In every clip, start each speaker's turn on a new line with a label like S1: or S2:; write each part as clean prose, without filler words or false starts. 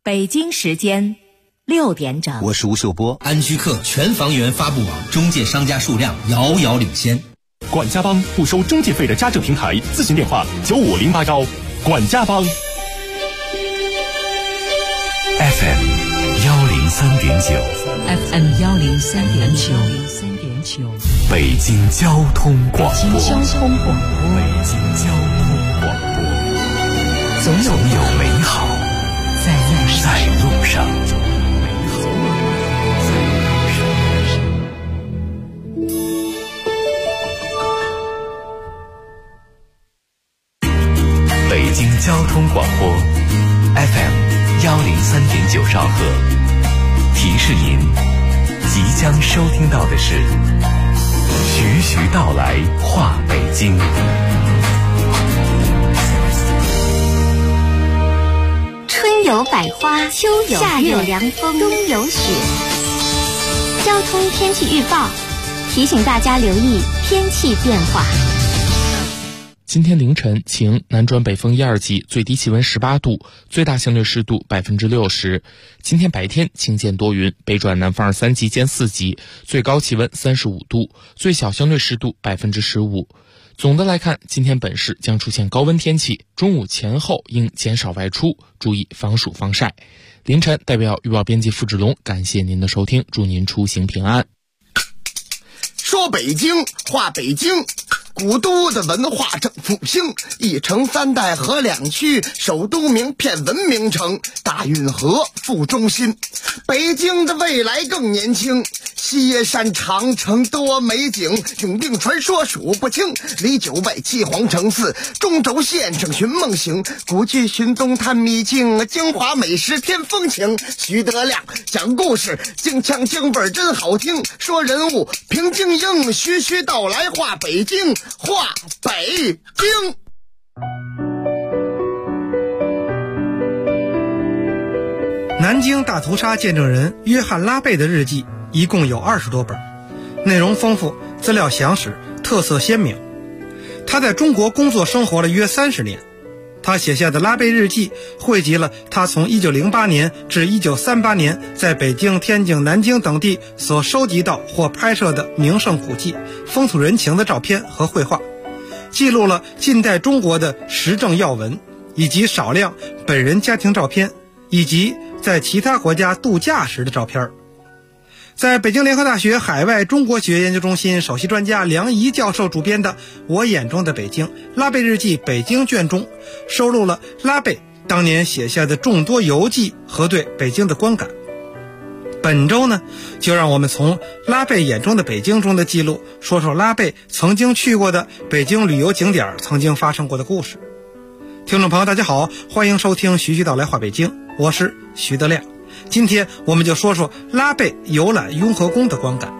S1: 北京时间6点整。
S2: 我是吴秀波。
S3: 安居客全房源发布网中介商家数量遥遥领先。
S4: 管家帮不收中介费的家政平台，咨询电话95081。管家帮。
S5: FM 103.9
S6: FM 103.9
S5: 北京交通广播。
S6: 北京交通广播，总有美好在路上。
S5: 北京交通广播 FM 103.9兆赫，提示您即将收听到的是徐徐道来话北京。
S7: 春有百花，秋有夏有凉风，冬有雪。交通天气预报提醒大家留意天气变化。
S8: 今天凌晨晴，南转北风1、2级，最低气温18度，最大相对湿度60%。今天白天晴间多云，北转南风2、3级见4级，最高气温35度，最小相对湿度15%。总的来看，今天本市将出现高温天气，中午前后应减少外出，注意防暑防晒。凌晨代表预报编辑付志龙，感谢您的收听，祝您出行平安。
S9: 说北京话北京，古都的文化正复兴，一城三代合两区，首都名片文明城，大运河副中心。北京的未来更年轻，西山长城多美景，永定传说数不清，离九外七皇城寺，中轴线上寻梦行，古剧寻踪探秘境，京华美食添风情。徐德亮讲故事，京腔京味真好听，说人物平静应，徐徐道来话北京，话北京。
S10: 南京大屠杀见证人约翰·拉贝的日记一共有20多本，内容丰富，资料详实，特色鲜明。他在中国工作生活了约30年，他写下的拉贝日记汇集了他从1908年至1938年在北京、天津、南京等地所收集到或拍摄的名胜古迹、风土人情的照片和绘画，记录了近代中国的时政要闻，以及少量本人家庭照片，以及在其他国家度假时的照片。在北京联合大学海外中国学研究中心首席专家梁怡教授主编的《我眼中的北京：拉贝日记北京卷》中，收录了拉贝当年写下的众多游记和对北京的观感。本周呢，就让我们从拉贝眼中的北京中的记录，说说拉贝曾经去过的北京旅游景点曾经发生过的故事。听众朋友大家好，欢迎收听徐徐道来话北京，我是徐德亮。今天我们就说说拉贝游览雍和宫的观感。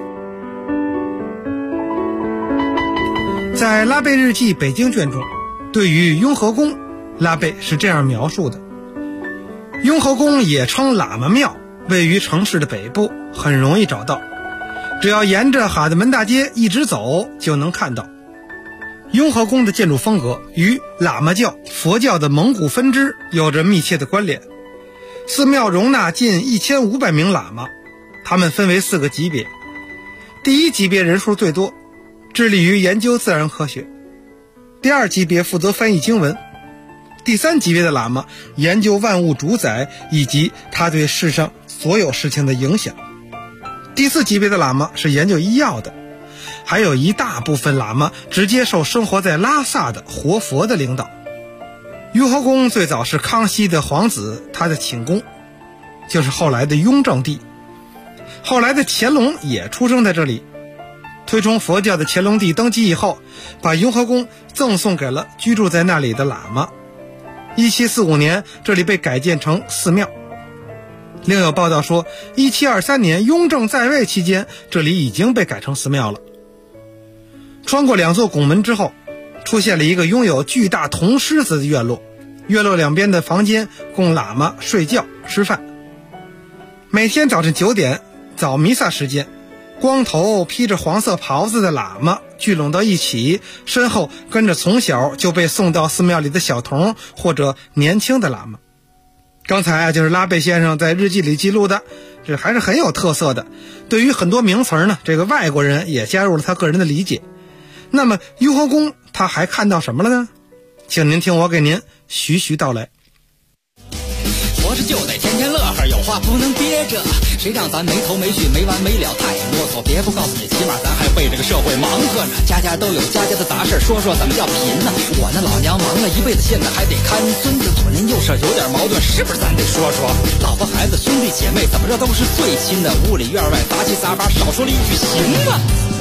S10: 在拉贝日记北京卷中，对于雍和宫，拉贝是这样描述的：雍和宫也称喇嘛庙，位于城市的北部，很容易找到，只要沿着哈德门大街一直走就能看到。雍和宫的建筑风格与喇嘛教、佛教的蒙古分支有着密切的关联。寺庙容纳近1500名喇嘛，他们分为4个级别。第一级别人数最多，致力于研究自然科学；第2级别负责翻译经文；第3级别的喇嘛研究万物主宰以及它对世上所有事情的影响；第4级别的喇嘛是研究医药的；还有一大部分喇嘛直接受生活在拉萨的活佛的领导。雍和宫最早是康熙的皇子他的寝宫，就是后来的雍正帝。后来的乾隆也出生在这里。推崇佛教的乾隆帝登基以后，把雍和宫赠送给了居住在那里的喇嘛。1745年这里被改建成寺庙。另有报道说1723年雍正在位期间，这里已经被改成寺庙了。穿过2座拱门之后，出现了一个拥有巨大铜狮子的院落，院落两边的房间供喇嘛睡觉吃饭。每天早晨9点早弥撒时间，光头披着黄色袍子的喇嘛聚拢到一起，身后跟着从小就被送到寺庙里的小童或者年轻的喇嘛。 刚才就是拉贝先生在日记里记录的，这还是很有特色的。对于很多名词呢，这个外国人也加入了他个人的理解。那么雍和宫他还看到什么了呢？请您听我给您徐徐道来。
S2: 活着就得天天乐呵，有话不能憋着，谁让咱没头没绪没完没了太啰嗦。别不告诉你，起码咱还为这个社会忙活呢。家家都有家家的杂事，说说怎么叫贫呢？我那老娘忙了一辈子，现在还得看孙子，左邻右舍有点矛盾，是不是咱得说说？老婆孩子兄弟姐妹怎么着都是最亲的，屋里院外杂七杂八，少说了一句行吗？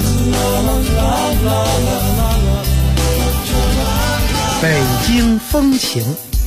S10: 北京风情。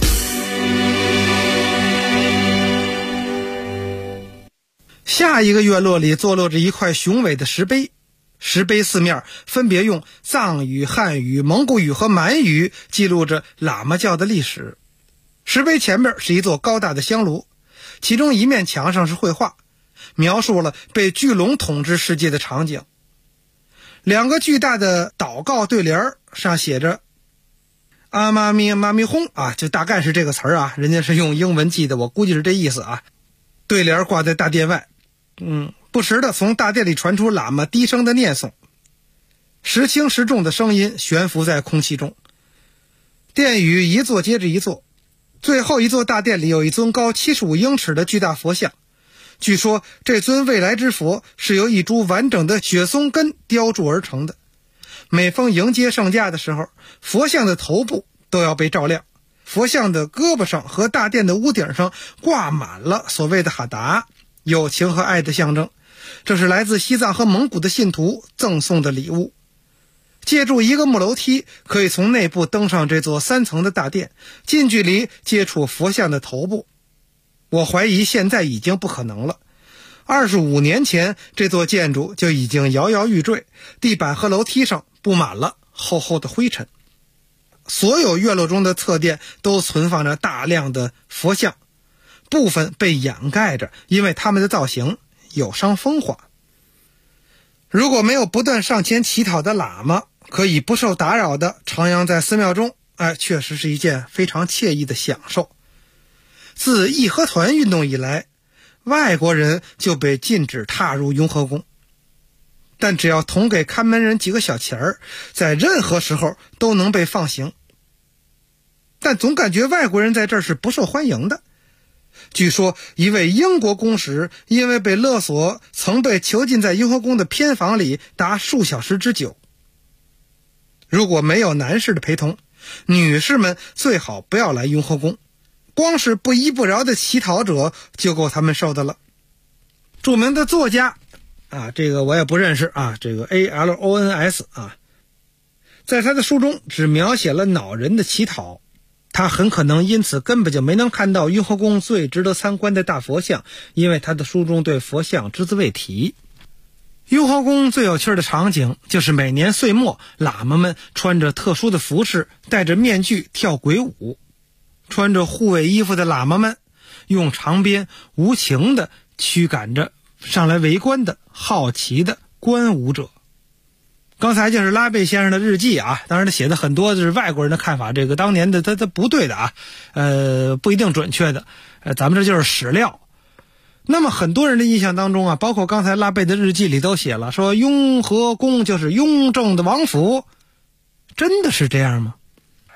S10: 下一个院落里坐落着一块雄伟的石碑，石碑四面分别用藏语、汉语、蒙古语和满语记录着喇嘛教的历史。石碑前面是一座高大的香炉，其中一面墙上是绘画，描述了被巨龙统治世界的场景。两个巨大的祷告对联上写着阿妈咪妈咪轰啊，就大概是这个词儿啊，人家是用英文记的，我估计是这意思啊。对联挂在大殿外，不时的从大殿里传出喇嘛低声的念诵，时轻时重的声音悬浮在空气中。殿宇一座接着一座，最后一座大殿里有一尊高75英尺的巨大佛像，据说这尊未来之佛是由一株完整的雪松根雕铸而成的。每逢迎接圣驾的时候，佛像的头部都要被照亮，佛像的胳膊上和大殿的屋顶上挂满了所谓的哈达，友情和爱的象征。这是来自西藏和蒙古的信徒赠送的礼物。借助一个木楼梯，可以从内部登上这座3层的大殿，近距离接触佛像的头部。我怀疑现在已经不可能了。25年前，这座建筑就已经摇摇欲坠，地板和楼梯上布满了厚厚的灰尘。所有院落中的侧殿都存放着大量的佛像，部分被掩盖着，因为它们的造型有伤风化。如果没有不断上前乞讨的喇嘛，可以不受打扰地徜徉在寺庙中，确实是一件非常惬意的享受。自义和团运动以来，外国人就被禁止踏入雍和宫，但只要同给看门人几个小钱儿，在任何时候都能被放行。但总感觉外国人在这儿是不受欢迎的。据说一位英国公使因为被勒索，曾被囚禁在雍和宫的偏房里达数小时之久。如果没有男士的陪同，女士们最好不要来雍和宫，光是不依不饶的乞讨者就够他们受的了。著名的作家这个我也不认识这个 ALONS 在他的书中只描写了恼人的乞讨，他很可能因此根本就没能看到雍和宫最值得参观的大佛像，因为他的书中对佛像只字未提。雍和宫最有趣的场景就是每年岁末，喇嘛们穿着特殊的服饰，戴着面具跳鬼舞。穿着护卫衣服的喇嘛们用长鞭无情地驱赶着上来围观的好奇的观舞者。刚才就是拉贝先生的日记当然他写的很多就是外国人的看法，这个当年的他不对的不一定准确的，咱们这就是史料。那么很多人的印象当中包括刚才拉贝的日记里都写了，说雍和宫就是雍正的王府，真的是这样吗？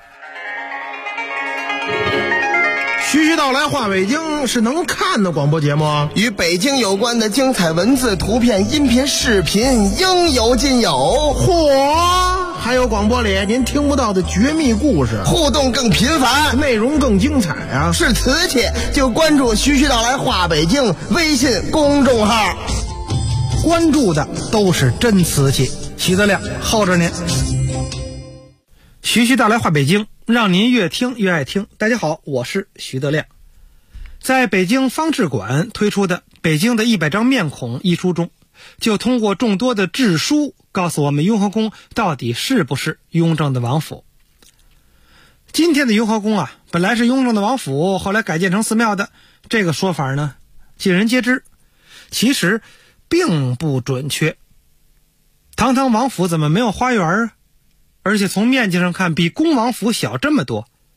S11: 徐徐道来话北京是能看的广播节目，
S9: 与北京有关的精彩文字、图片、音频、视频应有尽有。
S11: 嚯，还有广播里您听不到的绝密故事，
S9: 互动更频繁，
S11: 内容更精彩
S9: 是瓷器就关注徐徐道来话北京微信公众号，
S10: 关注的都是真瓷器。徐德亮候着您。徐徐道来话北京，让您越听越爱听。大家好，我是徐德亮。在北京方志馆推出的《北京的100张面孔》一书中，就通过众多的志书告诉我们雍和宫到底是不是雍正的王府。今天的雍和宫本来是雍正的王府，后来改建成寺庙的，这个说法呢尽人皆知，其实并不准确。堂堂王府怎么没有花园而且从面积上看比恭王府小这么多。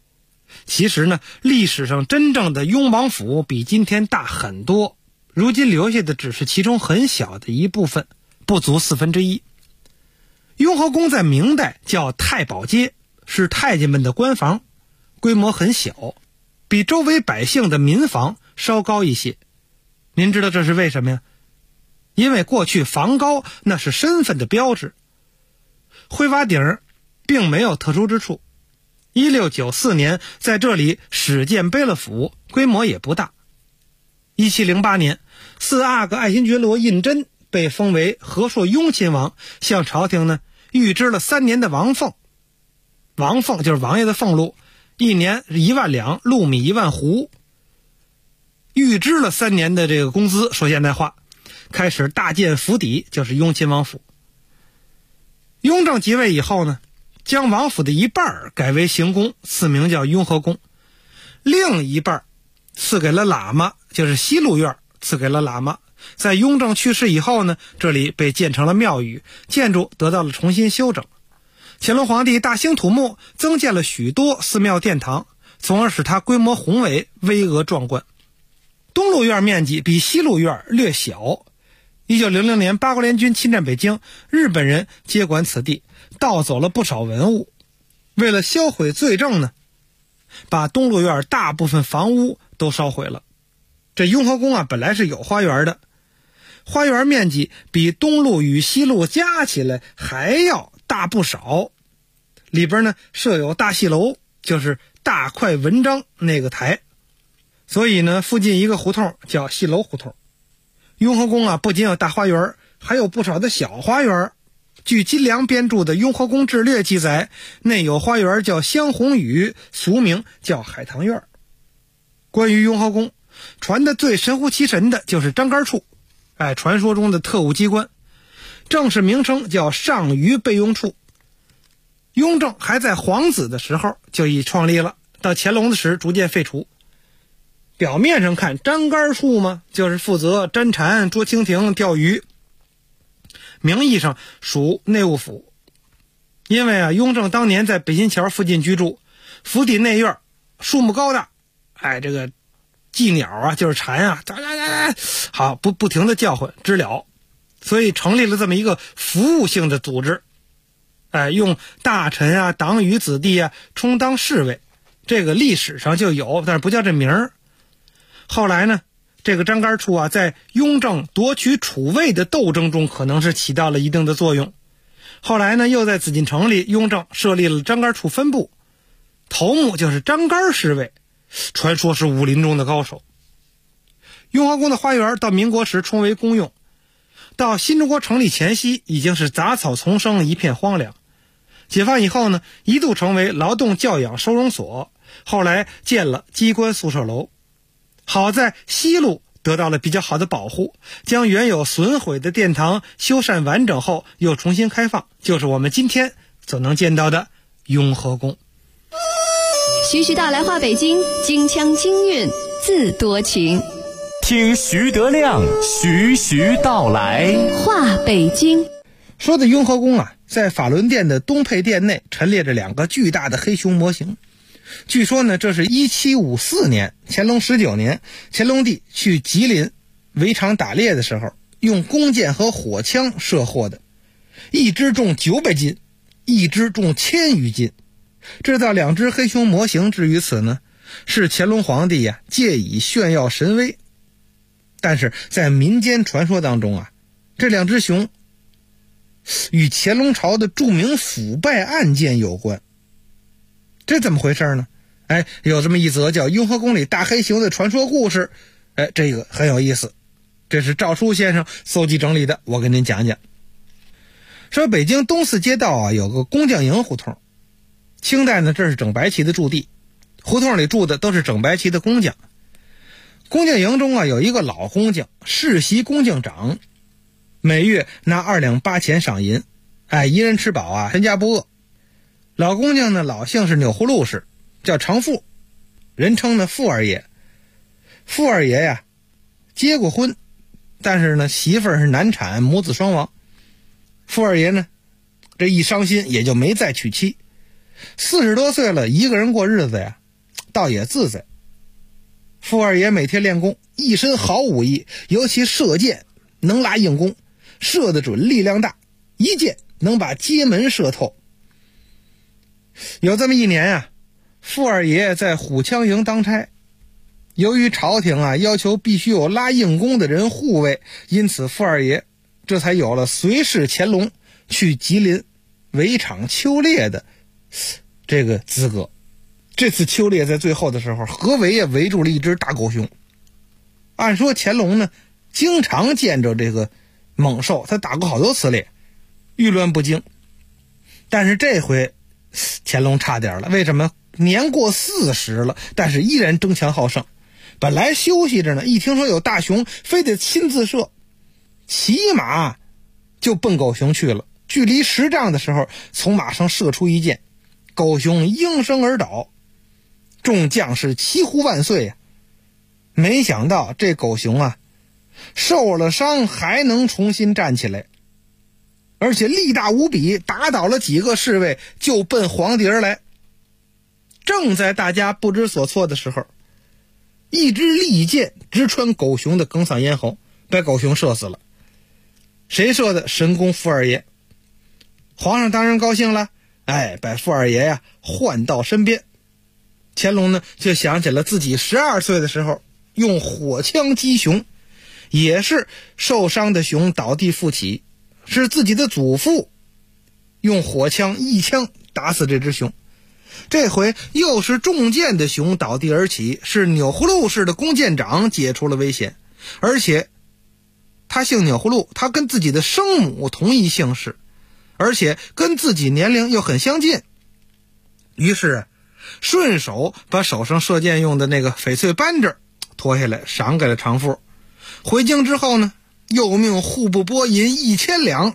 S10: 其实呢，历史上真正的雍王府比今天大很多，如今留下的只是其中很小的一部分，不足1/4。雍和宫在明代叫太保街，是太监们的官房，规模很小，比周围百姓的民房稍高一些。您知道这是为什么呀？因为过去房高那是身份的标志。灰瓦顶并没有特殊之处。1694年在这里始建卑勒府，规模也不大。1708年4阿哥爱新觉罗胤禛被封为和硕雍亲王，向朝廷呢预支了3年的王俸。王俸就是王爷的俸禄，一年是1万两，禄米1万斛。预支了3年的这个工资，说现代话，开始大建府邸，就是雍亲王府。雍正即位以后呢，将王府的一半改为行宫，赐名叫雍和宫，另一半赐给了喇嘛，就是西路院，赐给了喇嘛。在雍正去世以后呢，这里被建成了庙宇，建筑得到了重新修整。乾隆皇帝大兴土木，增建了许多寺庙殿堂，从而使它规模宏伟，巍峨壮观。东路院面积比西路院略小。1900年八国联军侵占北京，日本人接管此地，盗走了不少文物。为了销毁罪证呢，把东路院大部分房屋都烧毁了。这雍和宫啊，本来是有花园的，花园面积比东路与西路加起来还要大不少。里边呢设有大戏楼，就是大块文章那个台，所以呢附近一个胡同叫戏楼胡同。雍和宫啊，不仅有大花园，还有不少的小花园。据金良编著的《雍和宫志略》记载，内有花园叫香红雨，俗名叫海棠院。关于雍和宫，传的最神乎其神的就是张杆处，传说中的特务机关，正式名称叫上虞备用处。雍正还在皇子的时候就已创立了，到乾隆的时逐渐废除。表面上看，张杆处嘛，就是负责侦查、捉蜻蜓、钓鱼，名义上属内务府。因为啊，雍正当年在北新桥附近居住，府邸内院树木高大，这个寄鸟啊，就是蝉啊，好不停的叫唤知了，所以成立了这么一个服务性的组织，用大臣啊、党羽子弟啊充当侍卫，这个历史上就有，但是不叫这名儿。后来呢，这个张杆处啊，在雍正夺取储位的斗争中，可能是起到了一定的作用。后来呢，又在紫禁城里，雍正设立了张杆处分部，头目就是张杆侍卫，传说是武林中的高手。雍和宫的花园到民国时充为公用，到新中国成立前夕已经是杂草丛生，一片荒凉。解放以后呢，一度成为劳动教养收容所，后来建了机关宿舍楼。好在西路得到了比较好的保护，将原有损毁的殿堂修缮完整后又重新开放，就是我们今天所能见到的雍和宫。
S12: 徐徐道来话北京，京腔京韵自多情。
S5: 听徐德亮徐徐道来
S12: 话北京。
S10: 说的雍和宫啊，在法轮殿的东配殿内陈列着2个巨大的黑熊模型。据说呢，这是1754年乾隆19年乾隆帝去吉林围场打猎的时候，用弓箭和火枪射获的，一只重900斤，一只重1000余斤。制造2只黑熊模型至于此呢，是乾隆皇帝呀借以炫耀神威。但是在民间传说当中啊，这2只熊与乾隆朝的著名腐败案件有关。这怎么回事呢？有这么一则叫雍和宫里大黑熊的传说故事，这个很有意思。这是赵书先生搜集整理的，我跟您讲讲。说北京东四街道啊，有个工匠营胡同。清代呢，这是整白旗的驻地，胡同里住的都是整白旗的工匠。工匠营中啊，有一个老工匠，世袭工匠长，每月拿2两8钱赏银，一人吃饱啊，全家不饿。老工匠呢，老姓是钮祜禄氏，叫常富，人称呢富二爷。富二爷呀，结过婚，但是呢媳妇儿是难产，母子双亡。富二爷呢，这一伤心也就没再娶妻。40多岁了，一个人过日子呀， 倒也自在。傅二爷每天练功，一身好武艺，尤其射箭能拉硬弓，射得准，力量大，一箭能把街门射透。有这么一年啊，傅二爷在虎枪营当差，由于朝廷要求必须有拉硬弓的人护卫，因此傅二爷这才有了随侍乾隆去吉林围场秋猎的这个资格。这次秋猎在最后的时候，合围围住了一只大狗熊。按说乾隆呢经常见着这个猛兽，他打过好多次猎，遇乱不惊。但是这回乾隆差点了，为什么？年过40了，但是依然争强好胜。本来休息着呢，一听说有大熊，非得亲自射，骑马就奔狗熊去了。距离10丈的时候，从马上射出一箭，狗熊应声而倒，众将士齐呼万岁啊！没想到这狗熊受了伤还能重新站起来，而且力大无比，打倒了几个侍卫就奔皇帝而来。正在大家不知所措的时候，一支利箭直穿狗熊的哽嗓咽喉，把狗熊射死了。谁射的？神功傅二爷。皇上当然高兴了，把傅二爷唤到身边。乾隆呢就想起了自己12岁的时候用火枪击熊，也是受伤的熊倒地复起，是自己的祖父用火枪一枪打死这只熊。这回又是中箭的熊倒地而起，是钮祜禄氏的弓箭长解除了危险，而且他姓钮祜禄，他跟自己的生母同一姓氏，而且跟自己年龄又很相近。于是顺手把手上射箭用的那个翡翠扳指脱下来赏给了长父。回京之后呢，又命户部拨银1000两，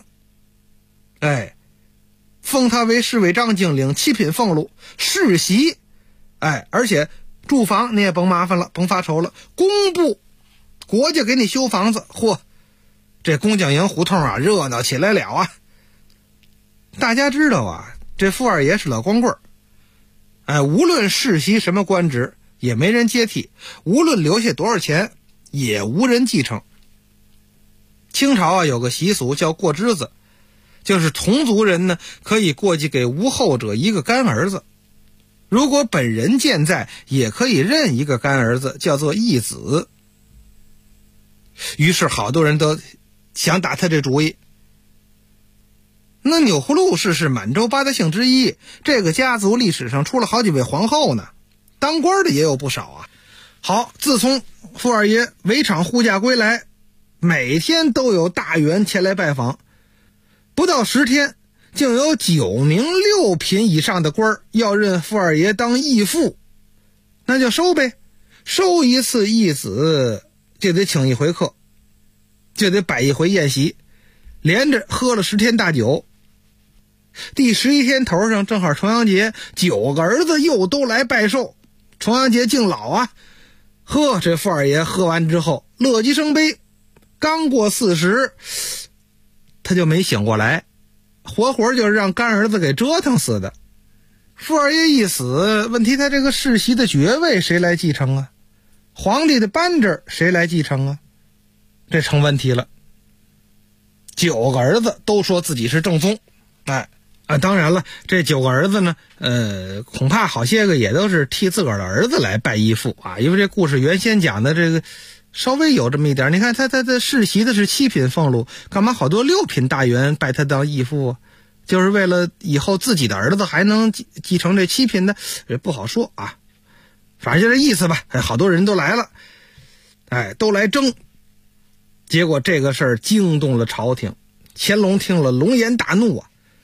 S10: 封他为侍卫章京，领7品俸禄，世袭，而且住房你也甭麻烦了，甭发愁了，工部国家给你修房子。嚯，这工匠营胡同热闹起来了啊！大家知道这傅二爷是老光棍无论世袭什么官职也没人接替，无论留下多少钱也无人继承。清朝有个习俗叫过支子，就是同族人呢可以过继给无后者一个干儿子，如果本人健在也可以认一个干儿子，叫做义子。于是好多人都想打他这主意。那钮祜禄氏是满洲八大姓之一，这个家族历史上出了好几位皇后呢，当官的也有不少好，自从傅二爷围场护驾归来，每天都有大员前来拜访，不到10天竟有9名6品以上的官要认傅二爷当义父，那就收呗，收一次义子就得请一回客，就得摆一回宴席，连着喝了10天大酒。第11天头上正好重阳节，9个儿子又都来拜寿，重阳节敬老这傅二爷喝完之后乐极生悲，刚过40他就没醒过来，活活就是让干儿子给折腾死的。傅二爷一死，问题他这个世袭的爵位谁来继承皇帝的扳指谁来继承这成问题了。9个儿子都说自己是正宗，当然了，这9个儿子呢，恐怕好些个也都是替自个儿的儿子来拜义父因为这故事原先讲的这个稍微有这么一点。你看他的世袭的是7品俸禄，干嘛好多6品大员拜他当义父就是为了以后自己的儿子还能继承这7品的，不好说反正就这意思吧。好多人都来了，都来争。结果这个事儿惊动了朝廷，乾隆听了龙颜大怒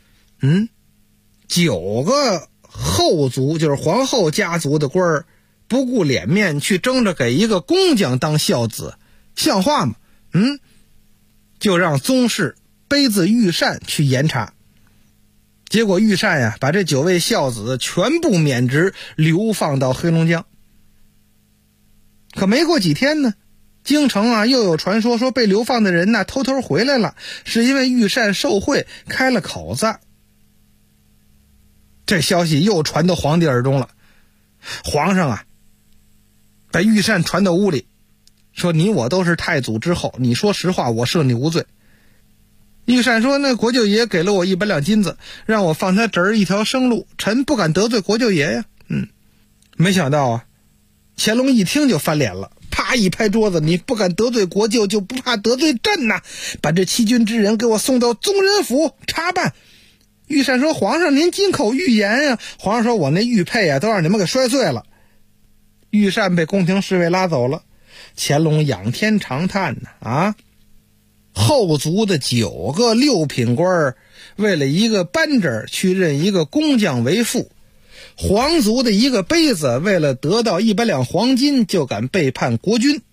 S10: 9个后族就是皇后家族的官儿不顾脸面去争着给一个工匠当孝子，像话吗？就让宗室卑子御膳去严查。结果御膳把这9位孝子全部免职，流放到黑龙江。可没过几天呢，京城又有传说说被流放的人偷偷回来了，是因为御膳受贿开了口子。这消息又传到皇帝耳中了， 皇上啊，把御膳传到屋里，说你我都是太祖之后，你说实话，我赦你无罪。御膳说，那国舅爷给了我100两金子，让我放他侄儿一条生路，臣不敢得罪国舅爷呀。没想到啊，乾隆一听就翻脸了，啪一拍桌子，你不敢得罪国舅，就不怕得罪朕呐！把这欺君之人给我送到宗人府查办。御膳说，皇上您金口玉言呀。皇上说，我那玉佩啊都让你们给摔碎了。御膳被宫廷侍卫拉走了。乾隆仰天长叹呐，后族的9个6品官为了一个扳指去认一个工匠为父，皇族的一个杯子为了得到100两黄金就敢背叛国君，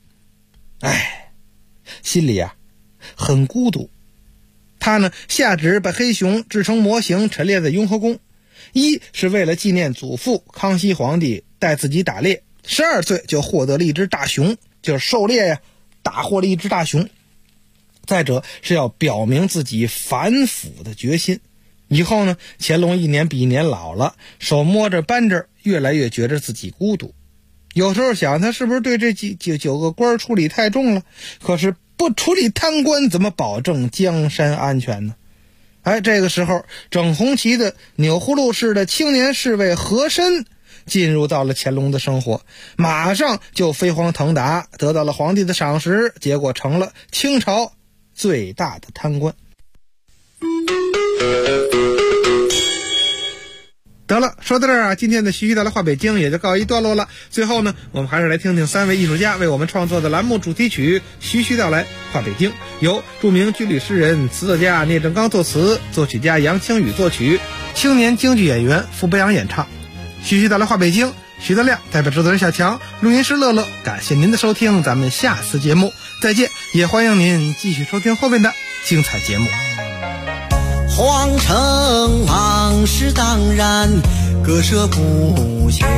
S10: 心里啊很孤独。他呢下旨把黑熊制成模型陈列在雍和宫，一是为了纪念祖父康熙皇帝带自己打猎，12岁就获得了一只大熊，就是狩猎呀，打获了一只大熊。再者是要表明自己反腐的决心。以后呢，乾隆一年比一年老了，手摸着扳指，越来越觉着自己孤独。有时候想，他是不是对这9个官处理太重了？可是不处理贪官，怎么保证江山安全呢？这个时候，整红旗的钮祜禄氏的青年侍卫和珅进入到了乾隆的生活，马上就飞黄腾达，得到了皇帝的赏识，结果成了清朝最大的贪官。得了，说到这儿啊，今天的徐徐道来话北京也就告一段落了。最后呢，我们还是来听听3位艺术家为我们创作的栏目主题曲《徐徐道来话北京》，由著名军旅诗人、词作家聂正刚作词，作曲家杨清宇作曲，青年京剧演员傅北阳演唱。徐徐道来话北京，徐德亮代表制作人小强，录音师乐乐，感谢您的收听，咱们下次节目再见，也欢迎您继续收听后面的精彩节目。
S2: 皇城往事当然割舍不下，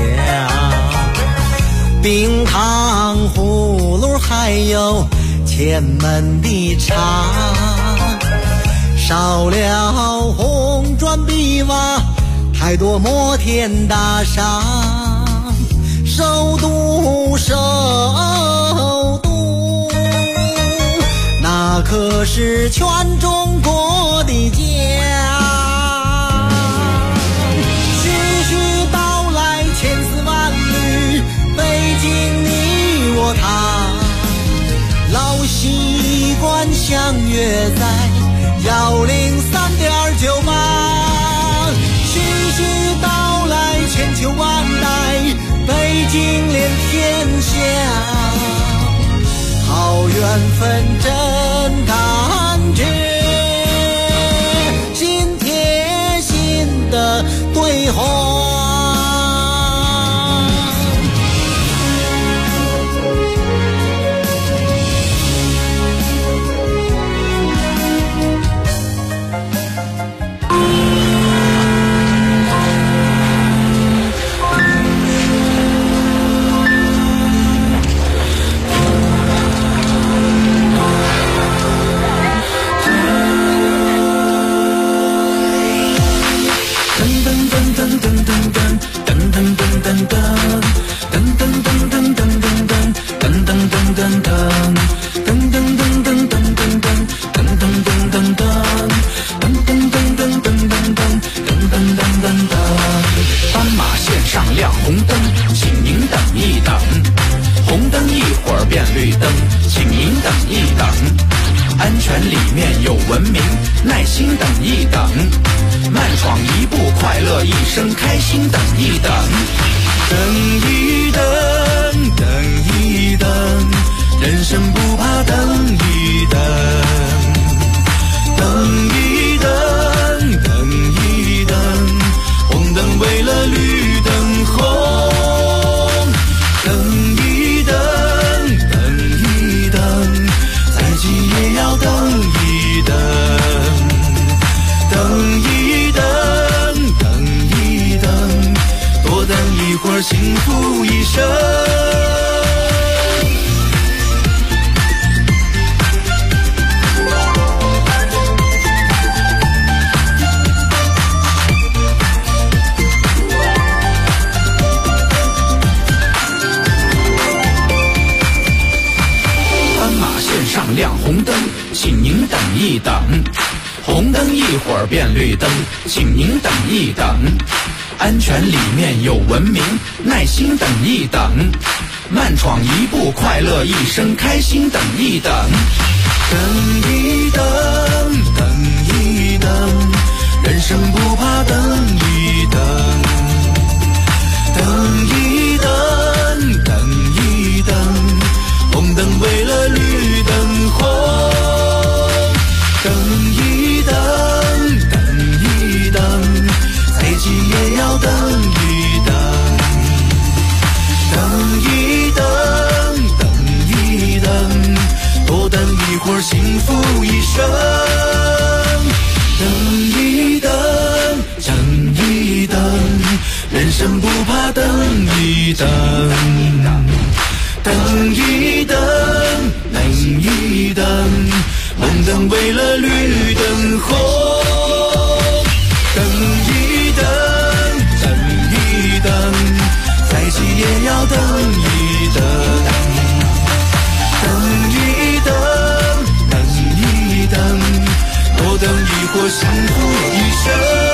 S2: 冰糖葫芦还有前门的茶，少了红砖碧瓦，太多摩天大厦，首都那可是全中国的家。徐徐道来千丝万缕，北京你我他，老习惯相约在103.98。徐徐道来千秋万代，北京连天下，好缘分真感觉，心贴心的对话。
S5: 斑马线上亮红灯，请您等一等。红灯一会儿变绿灯，请您等一等。安全里面有文明，耐心等一等。慢闯一步，快乐一生，开心等一等。等一等，等一等，人生不怕等一等。等一等，等一等，红灯为了绿灯红。等一等，等一等，再急也要等一等。等一等，等一等，多等一会儿，幸福一生。
S2: 等一等，红灯一会儿变绿灯，请您等一等，安全里面有文明，耐心等一等，慢闯一步快乐一生，开心等一等，等一等，等一等，人生不怕等一等，等一等，等一等，红灯为了绿灯红，等一等，等一等，再急也要等一等，等一等，等一等，多等一会儿幸福一生，等一等，等一等，人生不怕等一等，等一等，等一等，红灯为了绿灯红，等一等，等一等，再急也要等一等，等一等，等一等，多等一会儿幸福一生。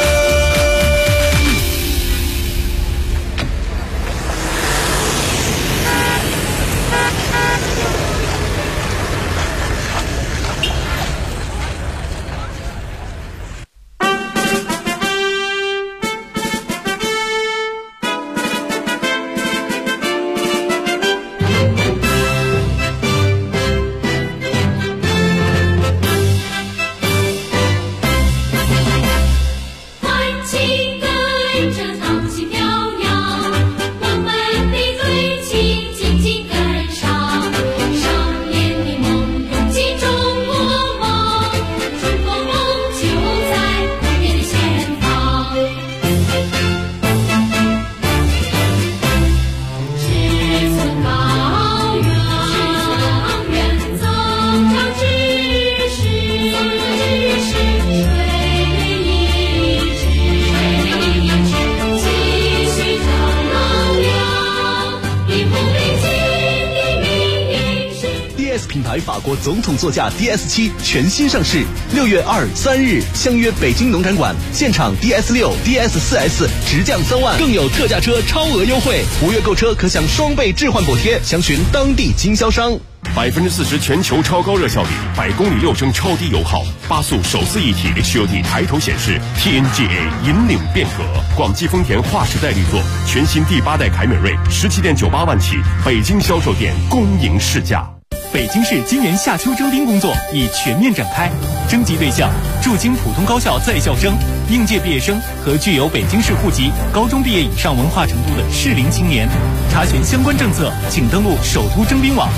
S13: 法国总统座驾 DS7 全新上市，6月2、3日相约北京农展馆，现场 DS6、DS4S 直降3万，更有特价车超额优惠，5月购车可享双倍置换补贴，详询当地经销商。
S4: 40%全球超高热效率，100公里6升超低油耗，8速手自一体 HUD 抬头显示 ，TNGA 引领变革。广汽丰田划时代力作，全新第8代凯美瑞17.98万起，北京销售店公营试驾。
S14: 北京市今年夏秋征兵工作已全面展开，征集对象驻京普通高校在校生、应届毕业生和具有北京市户籍、高中毕业以上文化程度的适龄青年。查询相关政策，请登录首都征兵网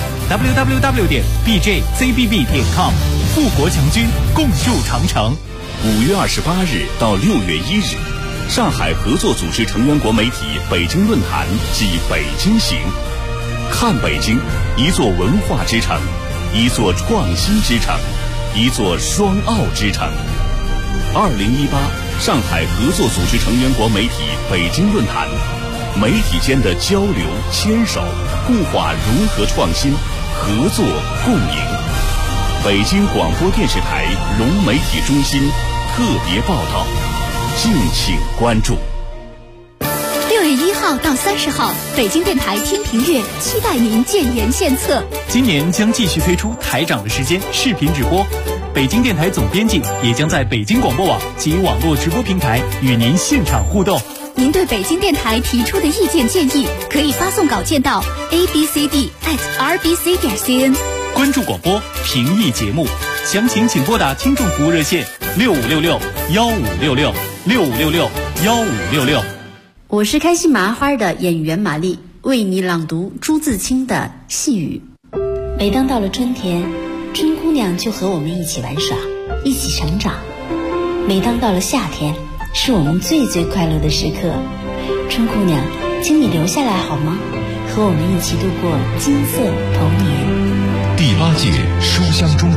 S14: www.bjzbb.com。富国强军，共筑长城。
S15: 5月28日到6月1日，上海合作组织成员国媒体北京论坛暨北京行。看北京，一座文化之城，一座创新之城，一座双奥之城。2018上海合作组织成员国媒体北京论坛，媒体间的交流、牵手、固化融合创新，合作共赢。北京广播电视台融媒体中心特别报道，敬请关注。
S12: 6月1号到30号，北京电台听评阅期待您建言献策。
S14: 今年将继续推出台长的时间视频直播，北京电台总编辑也将在北京广播网及网络直播平台与您现场互动。
S12: 您对北京电台提出的意见建议，可以发送稿件到 abcd@rbc.cn。
S14: 关注广播，评议节目，详情请拨打听众服务热线6566-1566，6566-1566。
S16: 我是开心麻花的演员玛丽，为你朗读朱自清的《细雨》。每当到了春天，春姑娘就和我们一起玩耍，一起成长。每当到了夏天，是我们最快乐的时刻。春姑娘，请你留下来好吗？和我们一起度过金色童年。
S5: 第8届书香中